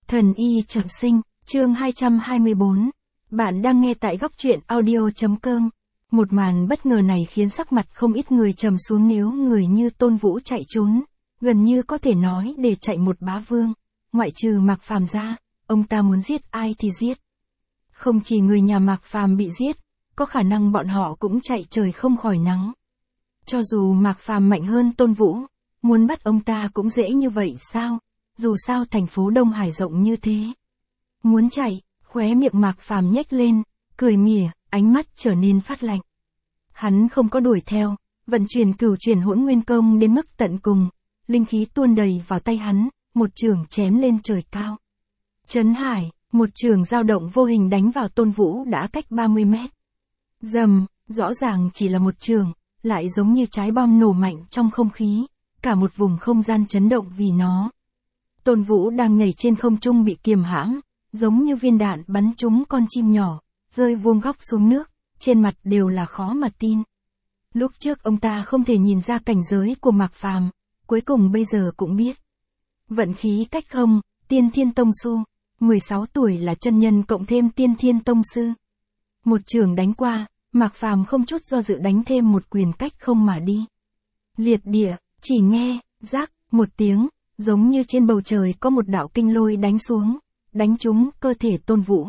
Thần y trọng sinh, chương 224. Bạn đang nghe tại góc truyện audio.com. Một màn bất ngờ này khiến sắc mặt không ít người trầm xuống nếu người như Tôn Vũ chạy trốn. Gần như có thể nói để chạy một bá vương. Ngoại trừ Mạc Phàm ra, ông ta muốn giết ai thì giết. Không chỉ người nhà Mạc Phàm bị giết, có khả năng bọn họ cũng chạy trời không khỏi nắng. Cho dù Mạc Phàm mạnh hơn Tôn Vũ, muốn bắt ông ta cũng dễ như vậy sao? Dù sao thành phố Đông Hải rộng như thế. Muốn chạy, khóe miệng Mạc Phàm nhếch lên, cười mỉa, ánh mắt trở nên phát lạnh. Hắn không có đuổi theo, vận chuyển cửu chuyển hỗn nguyên công đến mức tận cùng, linh khí tuôn đầy vào tay hắn, một chưởng chém lên trời cao. Trấn Hải, một chưởng dao động vô hình đánh vào Tôn Vũ đã cách 30 mét. Rầm, rõ ràng chỉ là một chưởng, lại giống như trái bom nổ mạnh trong không khí, cả một vùng không gian chấn động vì nó. Tôn Vũ đang nhảy trên không trung bị kiềm hãm, giống như viên đạn bắn trúng con chim nhỏ, rơi vuông góc xuống nước, trên mặt đều là khó mà tin. Lúc trước ông ta không thể nhìn ra cảnh giới của Mạc Phàm, cuối cùng bây giờ cũng biết. Vận khí cách không, Tiên Thiên Tông Sư, 16 tuổi là chân nhân cộng thêm Tiên Thiên Tông Sư. Một chưởng đánh qua, Mạc Phàm không chút do dự đánh thêm một quyền cách không mà đi. Liệt địa, chỉ nghe, rác, một tiếng, giống như trên bầu trời có một đạo kinh lôi đánh xuống, đánh trúng cơ thể Tôn Vũ.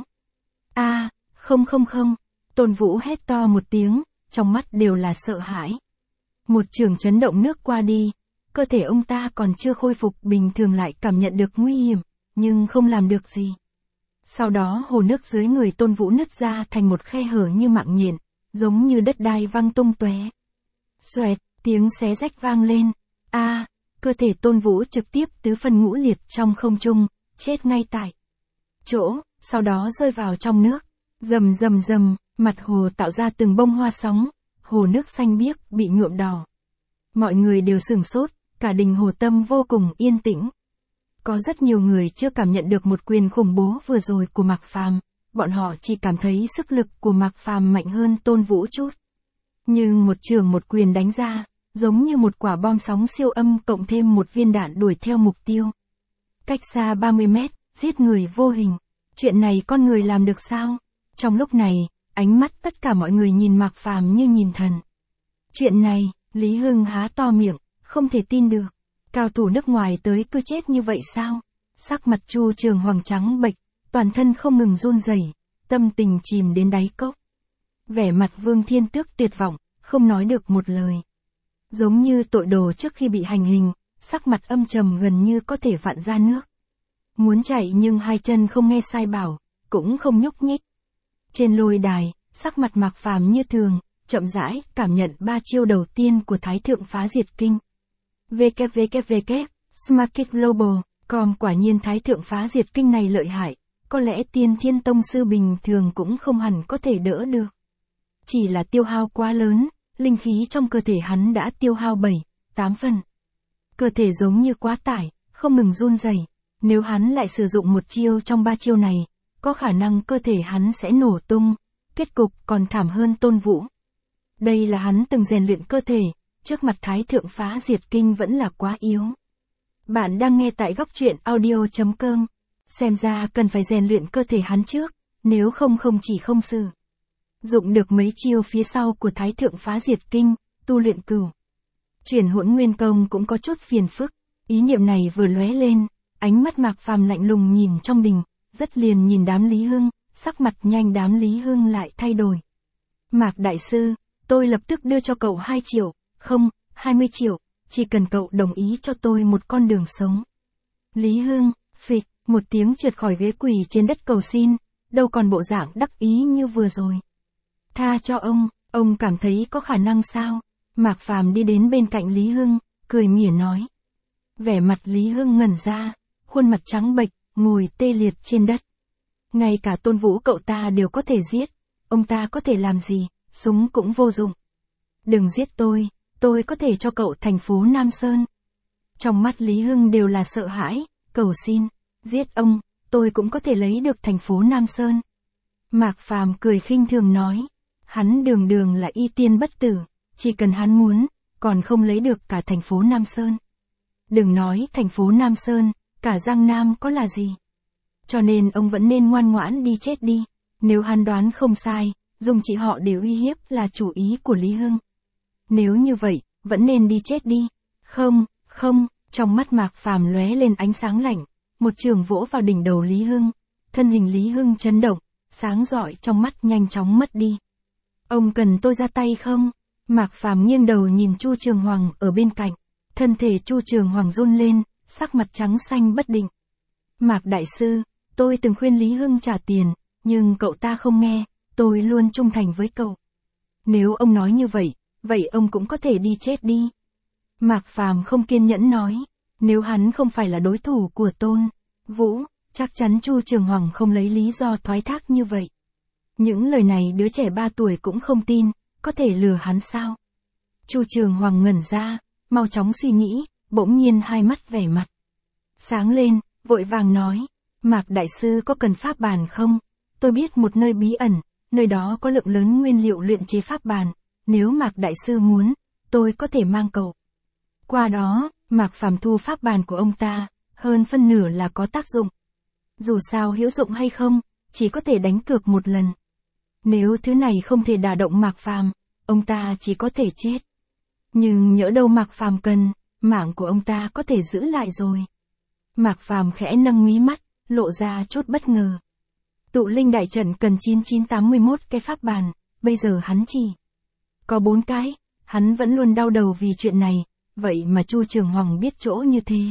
Không, Tôn Vũ hét to một tiếng, trong mắt đều là sợ hãi. Một chưởng chấn động nước qua đi, cơ thể ông ta còn chưa khôi phục bình thường lại cảm nhận được nguy hiểm, nhưng không làm được gì. Sau đó hồ nước dưới người Tôn Vũ nứt ra thành một khe hở như mạng nhện, giống như đất đai văng tung tóe. Xoẹt, tiếng xé rách vang lên. Cơ thể Tôn Vũ trực tiếp tứ phân ngũ liệt trong không trung, chết ngay tại chỗ, sau đó rơi vào trong nước. Rầm, mặt hồ tạo ra từng bông hoa sóng, hồ nước xanh biếc bị nhuộm đỏ. Mọi người đều sửng sốt, cả đình Hồ Tâm vô cùng yên tĩnh. Có rất nhiều người chưa cảm nhận được một quyền khủng bố vừa rồi của Mạc Phàm, bọn họ chỉ cảm thấy sức lực của Mạc Phàm mạnh hơn Tôn Vũ chút. Nhưng một chưởng một quyền đánh ra, giống như một quả bom sóng siêu âm cộng thêm một viên đạn đuổi theo mục tiêu. Cách xa 30 mét, giết người vô hình. Chuyện này con người làm được sao? Trong lúc này, ánh mắt tất cả mọi người nhìn Mạc Phàm như nhìn thần. Chuyện này, Lý Hưng há to miệng, không thể tin được. Cao thủ nước ngoài tới cứ chết như vậy sao? Sắc mặt Chu Trường Hoàng trắng bệch, toàn thân không ngừng run rẩy, tâm tình chìm đến đáy cốc. Vẻ mặt Vương Thiên Tước tuyệt vọng, không nói được một lời. Giống như tội đồ trước khi bị hành hình, sắc mặt âm trầm gần như có thể vặn ra nước. Muốn chạy nhưng hai chân không nghe sai bảo, cũng không nhúc nhích. Trên lôi đài, sắc mặt Mạc Phàm như thường, chậm rãi cảm nhận 3 chiêu đầu tiên của Thái Thượng Phá Diệt Kinh. www. Smarket Global, quả nhiên Thái Thượng Phá Diệt Kinh này lợi hại, có lẽ Tiên Thiên Tông Sư bình thường cũng không hẳn có thể đỡ được. Chỉ là tiêu hao quá lớn, linh khí trong cơ thể hắn đã tiêu hao 7-8 phần. Cơ thể giống như quá tải, không ngừng run rẩy. Nếu hắn lại sử dụng một chiêu trong 3 chiêu này, có khả năng cơ thể hắn sẽ nổ tung, kết cục còn thảm hơn Tôn Vũ. Đây là hắn từng rèn luyện cơ thể, trước mặt Thái Thượng Phá Diệt Kinh vẫn là quá yếu. Bạn đang nghe tại góc truyện audio.com, xem ra cần phải rèn luyện cơ thể hắn trước, nếu không chỉ không sử dụng được mấy chiêu phía sau của Thái Thượng Phá Diệt Kinh, tu luyện cửu chuyển hỗn nguyên công cũng có chút phiền phức. Ý niệm này vừa lóe lên, ánh mắt Mạc Phàm lạnh lùng nhìn trong đình, rất liền nhìn đám Lý Hưng, sắc mặt nhanh đám Lý Hưng lại thay đổi. Mạc Đại Sư, tôi lập tức đưa cho cậu 2 triệu, không, 20 triệu, chỉ cần cậu đồng ý cho tôi một con đường sống. Lý Hưng, phịch, một tiếng trượt khỏi ghế quỳ trên đất cầu xin, đâu còn bộ dạng đắc ý như vừa rồi. Tha cho ông cảm thấy có khả năng sao? Mạc Phàm đi đến bên cạnh Lý Hưng, cười mỉa nói. Vẻ mặt Lý Hưng ngẩn ra, khuôn mặt trắng bệch, ngồi tê liệt trên đất. Ngay cả Tôn Vũ cậu ta đều có thể giết, ông ta có thể làm gì, súng cũng vô dụng. Đừng giết tôi có thể cho cậu thành phố Nam Sơn. Trong mắt Lý Hưng đều là sợ hãi, cầu xin, giết ông, tôi cũng có thể lấy được thành phố Nam Sơn. Mạc Phàm cười khinh thường nói, hắn đường là y tiên bất tử, chỉ cần hắn muốn, còn không lấy được cả thành phố Nam Sơn. Đừng nói thành phố Nam Sơn, cả Giang Nam có là gì. cho nên ông vẫn nên ngoan ngoãn đi chết đi. Nếu hắn đoán không sai, dùng chị họ để uy hiếp là chủ ý của Lý Hưng. Nếu như vậy, vẫn nên đi chết đi. Không, không, trong mắt Mạc Phàm lóe lên ánh sáng lạnh, một trường vỗ vào đỉnh đầu Lý Hưng. Thân hình Lý Hưng chấn động, sáng rọi trong mắt nhanh chóng mất đi. Ông cần tôi ra tay không? Mạc Phàm nghiêng đầu nhìn Chu Trường Hoàng ở bên cạnh. Thân thể Chu Trường Hoàng run lên, sắc mặt trắng xanh bất định. Mạc đại sư, tôi từng khuyên Lý Hưng trả tiền, nhưng cậu ta không nghe, tôi luôn trung thành với cậu. Nếu ông nói như vậy, vậy ông cũng có thể đi chết đi. Mạc Phàm không kiên nhẫn nói, nếu hắn không phải là đối thủ của Tôn Vũ, chắc chắn Chu Trường Hoàng không lấy lý do thoái thác như vậy. Những lời này đứa trẻ 3 tuổi cũng không tin, có thể lừa hắn sao? Chu Trường Hoàng ngẩn ra, mau chóng suy nghĩ, bỗng nhiên hai mắt vẻ mặt sáng lên, vội vàng nói, Mạc đại sư có cần pháp bàn không? Tôi biết một nơi bí ẩn, nơi đó có lượng lớn nguyên liệu luyện chế pháp bàn, nếu Mạc đại sư muốn, tôi có thể mang cậu. Qua đó, Mạc Phàm thu pháp bàn của ông ta, hơn phân nửa là có tác dụng. Dù sao hữu dụng hay không, chỉ có thể đánh cược một lần. Nếu thứ này không thể đả động Mạc Phàm, ông ta chỉ có thể chết. Nhưng nhỡ đâu Mạc Phàm cần, mạng của ông ta có thể giữ lại rồi. Mạc Phàm khẽ nâng mí mắt, lộ ra chút bất ngờ. Tụ linh đại trận cần 9981 cái pháp bàn, bây giờ hắn chỉ có 4 cái, hắn vẫn luôn đau đầu vì chuyện này, vậy mà Chu Trường Hoàng biết chỗ như thế.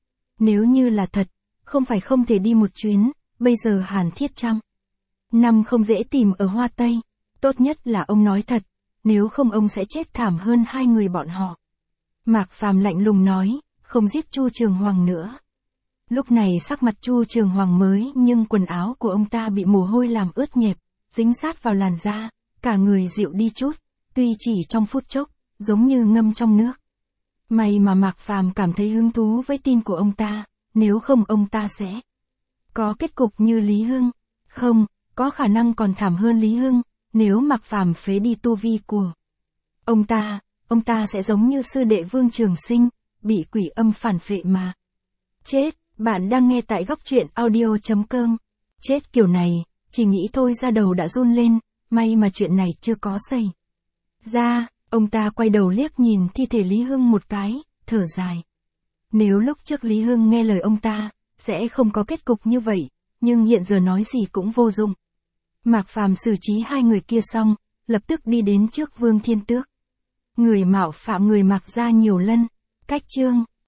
Nếu như là thật, không phải không thể đi một chuyến, bây giờ Hàn Thiết Trăm năm không dễ tìm ở Hoa Tây, tốt nhất là ông nói thật, nếu không ông sẽ chết thảm hơn hai người bọn họ. Mạc Phàm lạnh lùng nói, không giết Chu Trường Hoàng nữa. Lúc này sắc mặt Chu Trường Hoàng mới nhưng quần áo của ông ta bị mồ hôi làm ướt nhẹp, dính sát vào làn da, cả người dịu đi chút, tuy chỉ trong phút chốc, giống như ngâm trong nước. May mà Mạc Phàm cảm thấy hứng thú với tin của ông ta, nếu không ông ta sẽ có kết cục như Lý Hưng. Không, có khả năng còn thảm hơn Lý Hưng, nếu Mạc Phàm phế đi tu vi của ông ta sẽ giống như sư đệ Vương Trường Sinh, bị quỷ âm phản phệ mà chết. Bạn đang nghe tại góc truyện audio.com. Chết kiểu này, chỉ nghĩ thôi da đầu đã run lên, may mà chuyện này chưa có xảy ra. Ông ta quay đầu liếc nhìn thi thể Lý Hưng một cái, thở dài. Nếu lúc trước Lý Hưng nghe lời ông ta, sẽ không có kết cục như vậy, nhưng hiện giờ nói gì cũng vô dụng. Mạc Phàm xử trí hai người kia xong, lập tức đi đến trước Vương Thiên Tước. Người mạo phạm người Mạc gia nhiều lần. Cách chương